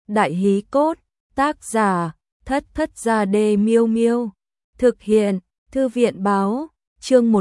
Đại hí cốt, tác giả, Thất Thất Gia Đê Miêu Miêu. Thực hiện, Thư viện báo, chương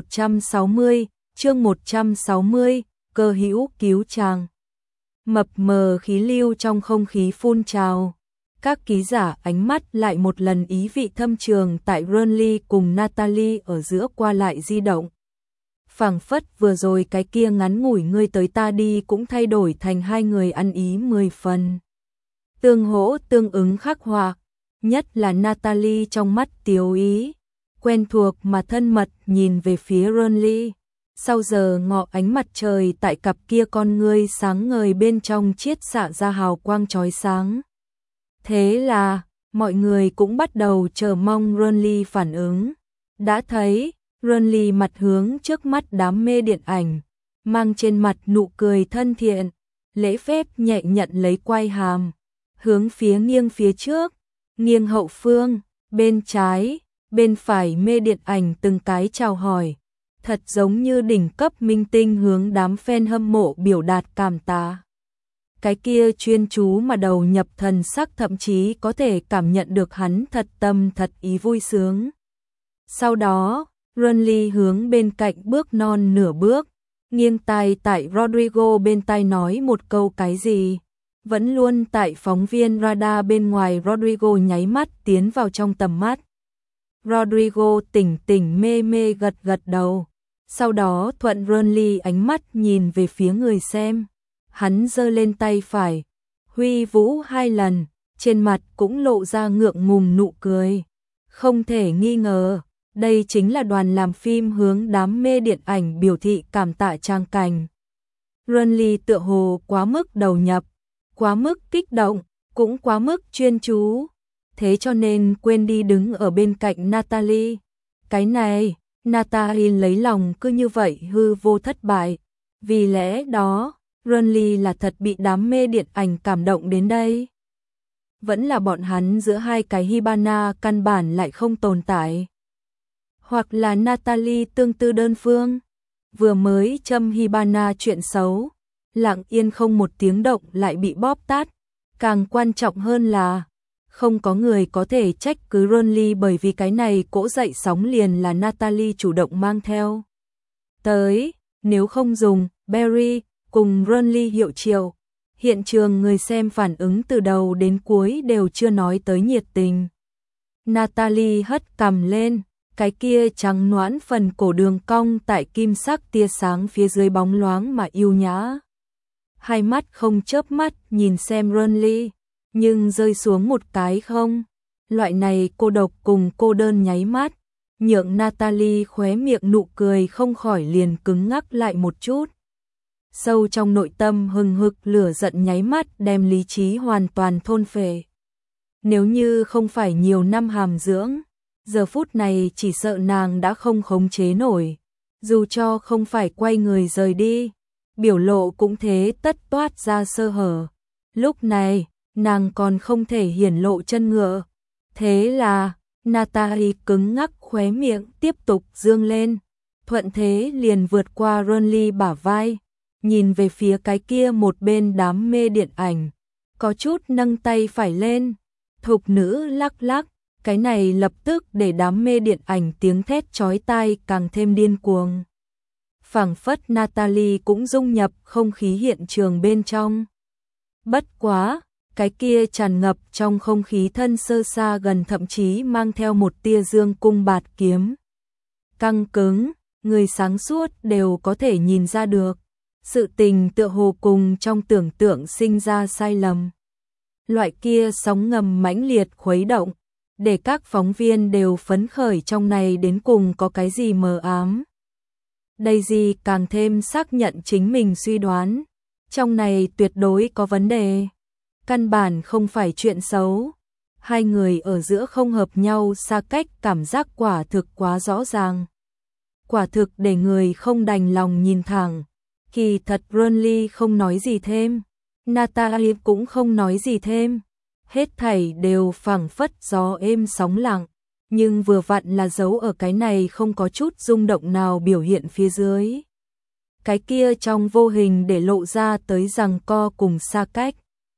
160, cơ hữu cứu chàng. Mập mờ khí lưu trong không khí phun trào. Các ký giả ánh mắt lại một lần ý vị thâm trường tại Burnley cùng Natalie ở giữa qua lại di động. Phảng phất vừa rồi cái kia ngắn ngủi ngươi tới ta đi cũng thay đổi thành hai người ăn ý 10 phần. Tương hỗ tương ứng khắc họa, nhất là Natalie trong mắt tiếu ý, quen thuộc mà thân mật nhìn về phía Burnley. Sau giờ ngọ ánh mặt trời tại cặp kia con ngươi sáng ngời bên trong chiết xạ ra hào quang chói sáng. Thế là, mọi người cũng bắt đầu chờ mong Burnley phản ứng. Đã thấy, Burnley mặt hướng trước mắt đám mê điện ảnh, mang trên mặt nụ cười thân thiện, lễ phép nhẹ nhận lấy quai hàm, hướng nghiêng phía trước, nghiêng hậu phương, bên trái, bên phải mê điện ảnh từng cái chào hỏi, thật giống như đỉnh cấp minh tinh hướng đám fan hâm mộ biểu đạt cảm tạ. Cái kia chuyên chú mà đầu nhập thần sắc thậm chí có thể cảm nhận được hắn thật tâm thật ý vui sướng. Sau đó, Burnley hướng bên cạnh bước non nửa bước, nghiêng tai tại Rodrigo bên tai nói một câu cái gì. Vẫn luôn tại phóng viên radar bên ngoài Rodrigo nháy mắt tiến vào trong tầm mắt. Rodrigo tỉnh mê gật đầu. Sau đó thuận Burnley ánh mắt nhìn về phía người xem. Hắn giơ lên tay phải, huy vũ 2 lần, trên mặt cũng lộ ra ngượng ngùng nụ cười. Không thể nghi ngờ, đây chính là đoàn làm phim hướng đám mê điện ảnh biểu thị cảm tạ trang cảnh. Burnley tựa hồ quá mức đầu nhập, quá mức kích động, cũng quá mức chuyên chú, thế cho nên quên đi đứng ở bên cạnh Natalie. Cái này, Natalie lấy lòng cứ như vậy hư vô thất bại, vì lẽ đó, Burnley là thật bị đám mê điện ảnh cảm động đến đây. Vẫn là bọn hắn giữa hai cái Hibana căn bản lại không tồn tại. Hoặc là Natalie tương tư đơn phương, vừa mới châm Hibana chuyện xấu, lặng yên không một tiếng động lại bị bóp tát. Càng quan trọng hơn là, không có người có thể trách cứ Burnley bởi vì cái này cỗ dậy sóng liền là Natalie chủ động mang theo. Tới, nếu không dùng, Barry cùng Burnley hiệu triệu, hiện trường người xem phản ứng từ đầu đến cuối đều chưa nói tới nhiệt tình. Natalie hất cằm lên, cái kia trắng nõn phần cổ đường cong tại kim sắc tia sáng phía dưới bóng loáng mà yêu nhã. Hai mắt không chớp mắt nhìn xem Burnley, nhưng rơi xuống một cái không. Loại này cô độc cùng cô đơn nháy mắt, nhượng Natalie khóe miệng nụ cười không khỏi liền cứng ngắc lại một chút. Sâu trong nội tâm hừng hực lửa giận nháy mắt đem lý trí hoàn toàn thôn phệ. Nếu như không phải nhiều năm hàm dưỡng, giờ phút này chỉ sợ nàng đã không khống chế nổi. Dù cho không phải quay người rời đi, biểu lộ cũng thế tất toát ra sơ hở. Lúc này, nàng còn không thể hiển lộ chân ngựa. Thế là, Natalie cứng ngắc khóe miệng tiếp tục dương lên. Thuận thế liền vượt qua Burnley bả vai, nhìn về phía cái kia một bên đám mê điện ảnh. Có chút nâng tay phải lên, thục nữ lắc lắc. Cái này lập tức để đám mê điện ảnh tiếng thét chói tai càng thêm điên cuồng. Phảng phất Natalie cũng dung nhập không khí hiện trường bên trong. Bất quá, cái kia tràn ngập trong không khí thân sơ xa gần thậm chí mang theo một tia dương cung bạt kiếm. Căng cứng, người sáng suốt đều có thể nhìn ra được. Sự tình tựa hồ cùng trong tưởng tượng sinh ra sai lầm. Loại kia sóng ngầm mãnh liệt khuấy động, để các phóng viên đều phấn khởi trong này đến cùng có cái gì mờ ám. Daisy càng thêm xác nhận chính mình suy đoán, trong này tuyệt đối có vấn đề. Căn bản không phải chuyện xấu, hai người ở giữa không hợp nhau xa cách cảm giác quả thực quá rõ ràng. Quả thực để người không đành lòng nhìn thẳng. Kỳ thật Burnley không nói gì thêm, Natalie cũng không nói gì thêm. Hết thảy đều phảng phất gió êm sóng lặng, nhưng vừa vặn là dấu ở cái này không có chút rung động nào biểu hiện phía dưới. Cái kia trong vô hình để lộ ra tới giằng co cùng xa cách.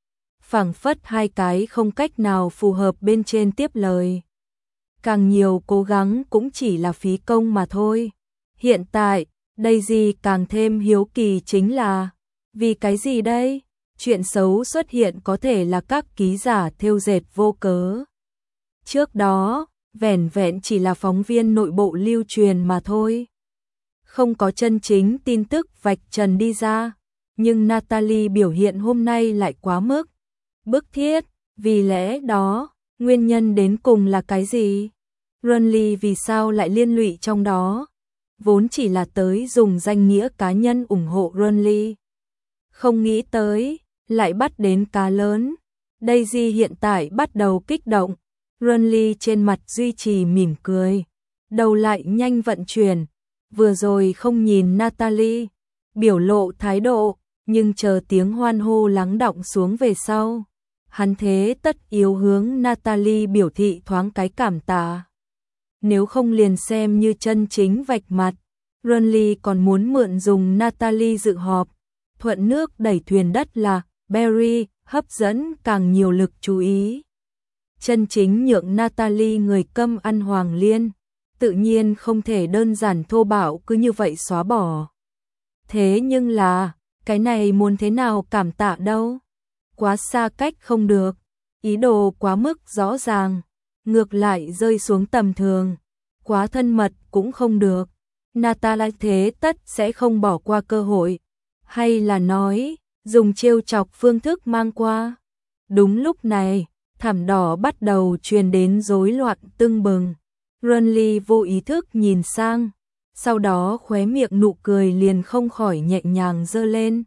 phảng phất hai cái không cách nào phù hợp bên trên tiếp lời. Càng nhiều cố gắng cũng chỉ là phí công mà thôi. Hiện tại, Daisy càng thêm hiếu kỳ chính là, vì cái gì đây? Chuyện xấu xuất hiện có thể là các ký giả thêu dệt vô cớ. Trước đó, vẻn vẹn chỉ là phóng viên nội bộ lưu truyền mà thôi. Không có chân chính tin tức vạch trần đi ra, nhưng Natalie biểu hiện hôm nay lại quá mức bức thiết, vì lẽ đó, nguyên nhân đến cùng là cái gì? Renly vì sao lại liên lụy trong đó? Vốn chỉ là tới dùng danh nghĩa cá nhân ủng hộ Renly. Không nghĩ tới, lại bắt đến cá lớn. Daisy hiện tại bắt đầu kích động. Renly trên mặt duy trì mỉm cười. Đầu lại nhanh vận chuyển. Vừa rồi không nhìn Natalie, biểu lộ thái độ, nhưng chờ tiếng hoan hô lắng đọng xuống về sau. Hắn thế tất yếu hướng Natalie biểu thị thoáng cái cảm tạ. Nếu không liền xem như chân chính vạch mặt. Renly còn muốn mượn dùng Natalie dự họp. Thuận nước đẩy thuyền đất là Barry, hấp dẫn càng nhiều lực chú ý. Chân chính nhượng Natalie người câm ăn hoàng liên, tự nhiên không thể đơn giản thô bạo cứ như vậy xóa bỏ. Thế nhưng là, cái này muốn thế nào cảm tạ đâu? Quá xa cách không được, ý đồ quá mức rõ ràng, ngược lại rơi xuống tầm thường, quá thân mật cũng không được. Natalie thế tất sẽ không bỏ qua cơ hội, hay là nói, dùng trêu chọc phương thức mang qua. Đúng lúc này, thảm đỏ bắt đầu truyền đến rối loạn tưng bừng. Renly vô ý thức nhìn sang, sau đó khóe miệng nụ cười liền không khỏi nhẹ nhàng giơ lên.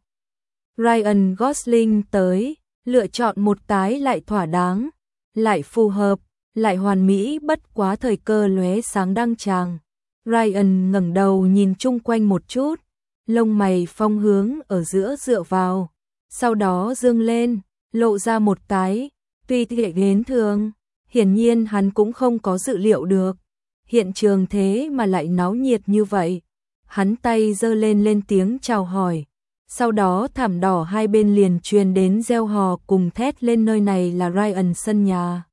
Ryan Gosling tới, lựa chọn một cái lại thỏa đáng, lại phù hợp, lại hoàn mỹ, bất quá thời cơ lóe sáng đăng tràng. Ryan ngẩng đầu nhìn chung quanh một chút, lông mày phong hướng ở giữa dựa vào, sau đó dương lên, lộ ra một cái, tuy thiện đến thường, hiển nhiên hắn cũng không có dự liệu được. Hiện trường thế mà lại náo nhiệt như vậy. Hắn tay giơ lên lên tiếng chào hỏi. Sau đó thảm đỏ hai bên liền truyền đến reo hò cùng thét lên, nơi này là Ryan sân nhà.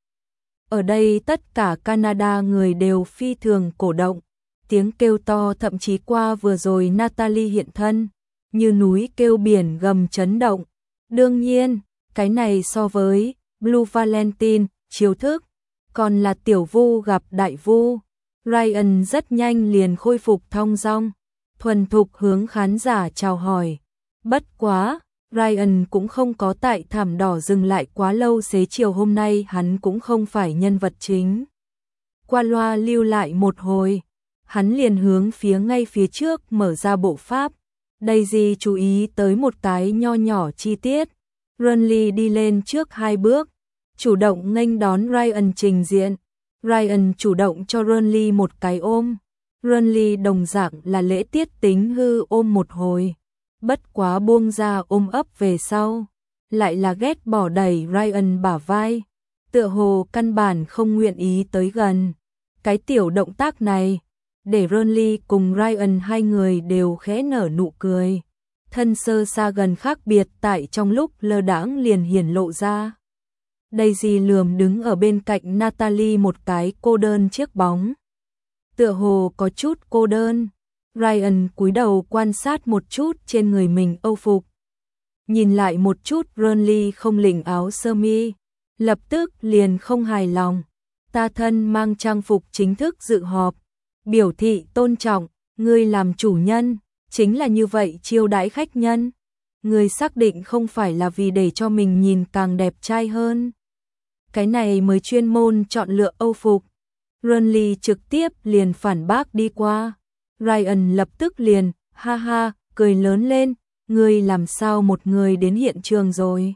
Ở đây tất cả Canada người đều phi thường cổ động. Tiếng kêu to thậm chí qua vừa rồi Natalie hiện thân, như núi kêu biển gầm chấn động. Đương nhiên, cái này so với Blue Valentine, chiêu thức, còn là tiểu vu gặp đại vu. Ryan rất nhanh liền khôi phục thong dong, thuần thục hướng khán giả chào hỏi. Bất quá, Ryan cũng không có tại thảm đỏ dừng lại quá lâu, xế chiều hôm nay hắn cũng không phải nhân vật chính. Qua loa lưu lại một hồi, hắn liền hướng ngay phía trước mở ra bộ pháp. Daisy chú ý tới một cái nho nhỏ chi tiết. Renly đi lên trước hai bước, chủ động nghênh đón Ryan trình diện. Ryan chủ động cho Renly một cái ôm. Renly đồng dạng là lễ tiết tính hư ôm một hồi. Bất quá buông ra ôm ấp về sau, lại là ghét bỏ đẩy Ryan bả vai, tựa hồ căn bản không nguyện ý tới gần. Cái tiểu động tác này, để Renly cùng Ryan hai người đều khẽ nở nụ cười. Thân sơ xa gần khác biệt tại trong lúc lơ đãng liền hiển lộ ra. Daisy lườm đứng ở bên cạnh Natalie một cái cô đơn chiếc bóng. Tựa hồ có chút cô đơn. Ryan cúi đầu quan sát một chút trên người mình âu phục. Nhìn lại một chút Renly không lỉnh áo sơ mi, lập tức liền không hài lòng. Ta thân mang trang phục chính thức dự họp, biểu thị tôn trọng, ngươi làm chủ nhân, chính là như vậy chiêu đãi khách nhân. Ngươi xác định không phải là vì để cho mình nhìn càng đẹp trai hơn. Cái này mới chuyên môn chọn lựa âu phục. Renly trực tiếp liền phản bác đi qua. Ryan lập tức liền, ha ha, cười lớn lên, ngươi làm sao một người đến hiện trường rồi?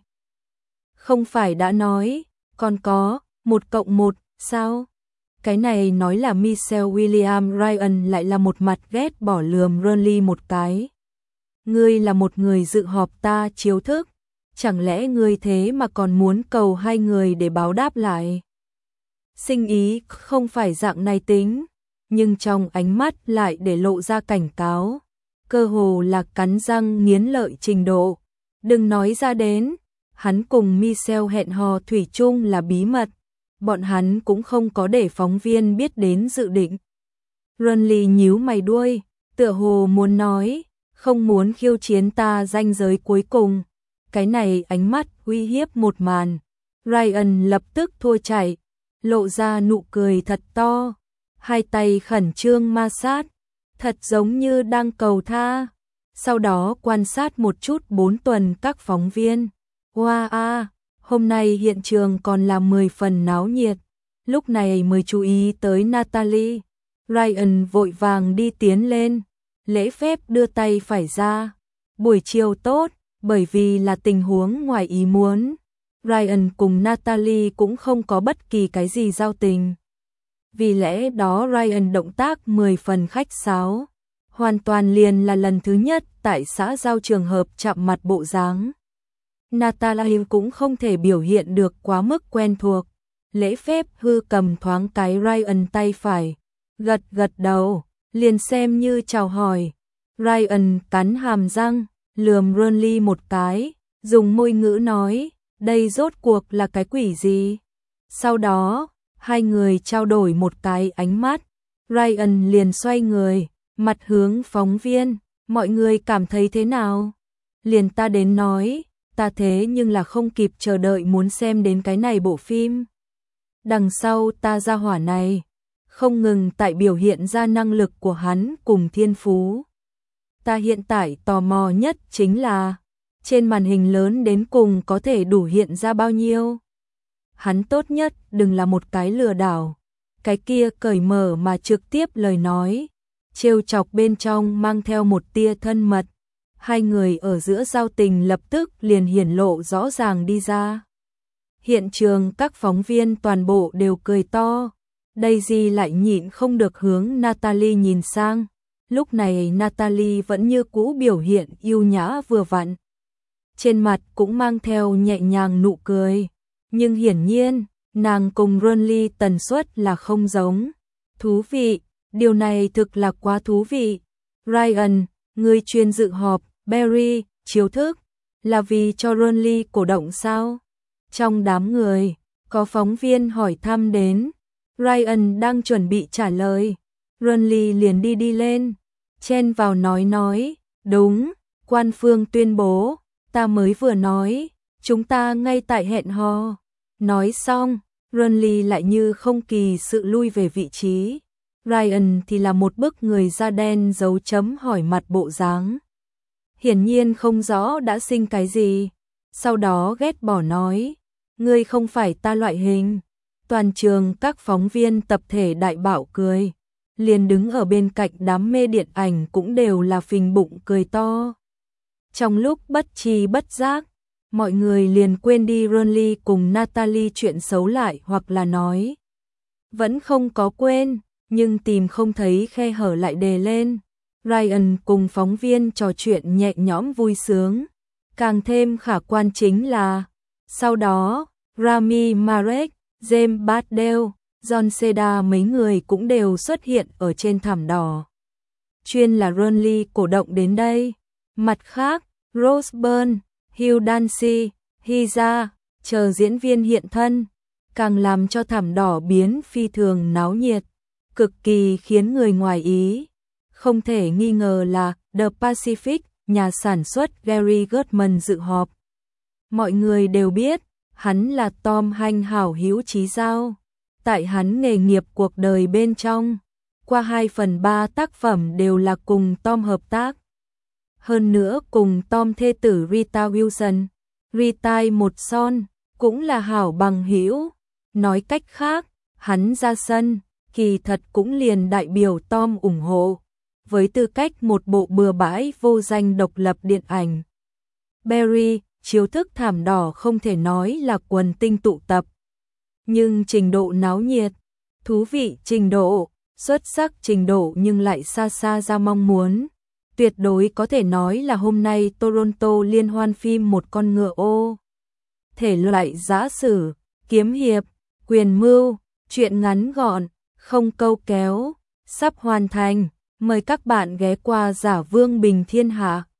Không phải đã nói, còn có, 1+1, sao? Cái này nói là Michelle William. Ryan lại là một mặt ghét bỏ lườm Renly một cái. Ngươi là một người dự họp ta chiếu thức, chẳng lẽ ngươi thế mà còn muốn cầu hai người để báo đáp lại? Sinh ý không phải dạng này tính, nhưng trong ánh mắt lại để lộ ra cảnh cáo, cơ hồ là cắn răng nghiến lợi trình độ. Đừng nói ra đến, Hắn cùng Michelle hẹn hò thủy chung là bí mật, bọn hắn cũng không có để phóng viên biết đến dự định. Renly nhíu mày đuôi, tựa hồ muốn nói, không muốn khiêu chiến ta ranh giới cuối cùng. Cái này ánh mắt uy hiếp một màn. Ryan lập tức thua chạy, lộ ra nụ cười thật to, hai tay khẩn trương ma sát, thật giống như đang cầu tha. Sau đó quan sát một chút 4 tuần các phóng viên. Wow, hôm nay hiện trường còn là 10 phần náo nhiệt. Lúc này mới chú ý tới Natalie. Ryan vội vàng đi tiến lên, lễ phép đưa tay phải ra. Buổi chiều tốt, bởi vì là tình huống ngoài ý muốn. Ryan cùng Natalie cũng không có bất kỳ cái gì giao tình. Vì lẽ đó Ryan động tác 10 phần khách sáo. Hoàn toàn liền là lần thứ nhất tại xã giao trường hợp chạm mặt bộ dáng. Natalie cũng không thể biểu hiện được quá mức quen thuộc. Lễ phép hư cầm thoáng cái Ryan tay phải. Gật gật đầu, liền xem như chào hỏi. Ryan cắn hàm răng, lườm Renly một cái, dùng môi ngữ nói, đây rốt cuộc là cái quỷ gì? Sau đó, hai người trao đổi một cái ánh mắt. Ryan liền xoay người, mặt hướng phóng viên, mọi người cảm thấy thế nào? Liền ta đến nói, ta thế nhưng là không kịp chờ đợi muốn xem đến cái này bộ phim. Đằng sau ta ra hỏa này, không ngừng tại biểu hiện ra năng lực của hắn cùng thiên phú. Ta hiện tại tò mò nhất chính là, trên màn hình lớn đến cùng có thể đủ hiện ra bao nhiêu. Hắn tốt nhất đừng là một cái lừa đảo, cái kia cởi mở mà trực tiếp lời nói, trêu chọc bên trong mang theo một tia thân mật. Hai người ở giữa giao tình lập tức liền hiển lộ rõ ràng đi ra. Hiện trường các phóng viên toàn bộ đều cười to. Daisy lại nhịn không được hướng Natalie nhìn sang. Lúc này Natalie vẫn như cũ biểu hiện yêu nhã vừa vặn. Trên mặt cũng mang theo nhẹ nhàng nụ cười. Nhưng hiển nhiên, nàng cùng Renly tần suất là không giống. Thú vị, điều này thực là quá thú vị. Ryan, người chuyên dự họp, Barry, chiếu thức, là vì cho Renly cổ động sao? Trong đám người, có phóng viên hỏi thăm đến. Ryan đang chuẩn bị trả lời. Renly liền đi lên, chen vào nói, đúng, quan phương tuyên bố, ta mới vừa nói, chúng ta ngay tại hẹn hò. Nói xong, Renly lại như không kỳ sự lui về vị trí. Ryan thì là một bức người da đen dấu chấm hỏi mặt bộ dáng. Hiển nhiên không rõ đã sinh cái gì. Sau đó ghét bỏ nói, ngươi không phải ta loại hình. Toàn trường các phóng viên tập thể đại bạo cười. Liền đứng ở bên cạnh đám mê điện ảnh cũng đều là phình bụng cười to. Trong lúc bất tri bất giác, mọi người liền quên đi Renly cùng Natalie chuyện xấu lại hoặc là nói. Vẫn không có quên, nhưng tìm không thấy khe hở lại đề lên. Ryan cùng phóng viên trò chuyện nhẹ nhõm vui sướng. Càng thêm khả quan chính là, sau đó, Rami Malek, James Bardell, John Seda mấy người cũng đều xuất hiện ở trên thảm đỏ. Chuyên là Renly cổ động đến đây. Mặt khác, Rose Byrne, Hugh Dancy, Hiza, chờ diễn viên hiện thân, càng làm cho thảm đỏ biến phi thường náo nhiệt, cực kỳ khiến người ngoài ý. Không thể nghi ngờ là The Pacific, nhà sản xuất Gary Goldman dự họp. Mọi người đều biết, hắn là Tom Hanks hảo hữu chí giao. Tại hắn nghề nghiệp cuộc đời bên trong, qua 2/3 tác phẩm đều là cùng Tom hợp tác. Hơn nữa cùng Tom thê tử Rita Wilson, Rita một son, cũng là hảo bằng hữu. Nói cách khác, hắn ra sân, kỳ thật cũng liền đại biểu Tom ủng hộ. Với tư cách một bộ bừa bãi vô danh độc lập điện ảnh. Barry, chiếu thức thảm đỏ không thể nói là quần tinh tụ tập. Nhưng trình độ náo nhiệt, thú vị trình độ, xuất sắc trình độ nhưng lại xa xa ra mong muốn. Tuyệt đối có thể nói là hôm nay Toronto liên hoan phim một con ngựa ô. Thể loại giã sử, kiếm hiệp, quyền mưu, truyện ngắn gọn, không câu kéo, sắp hoàn thành. Mời các bạn ghé qua Giả Vương Bình Thiên Hạ.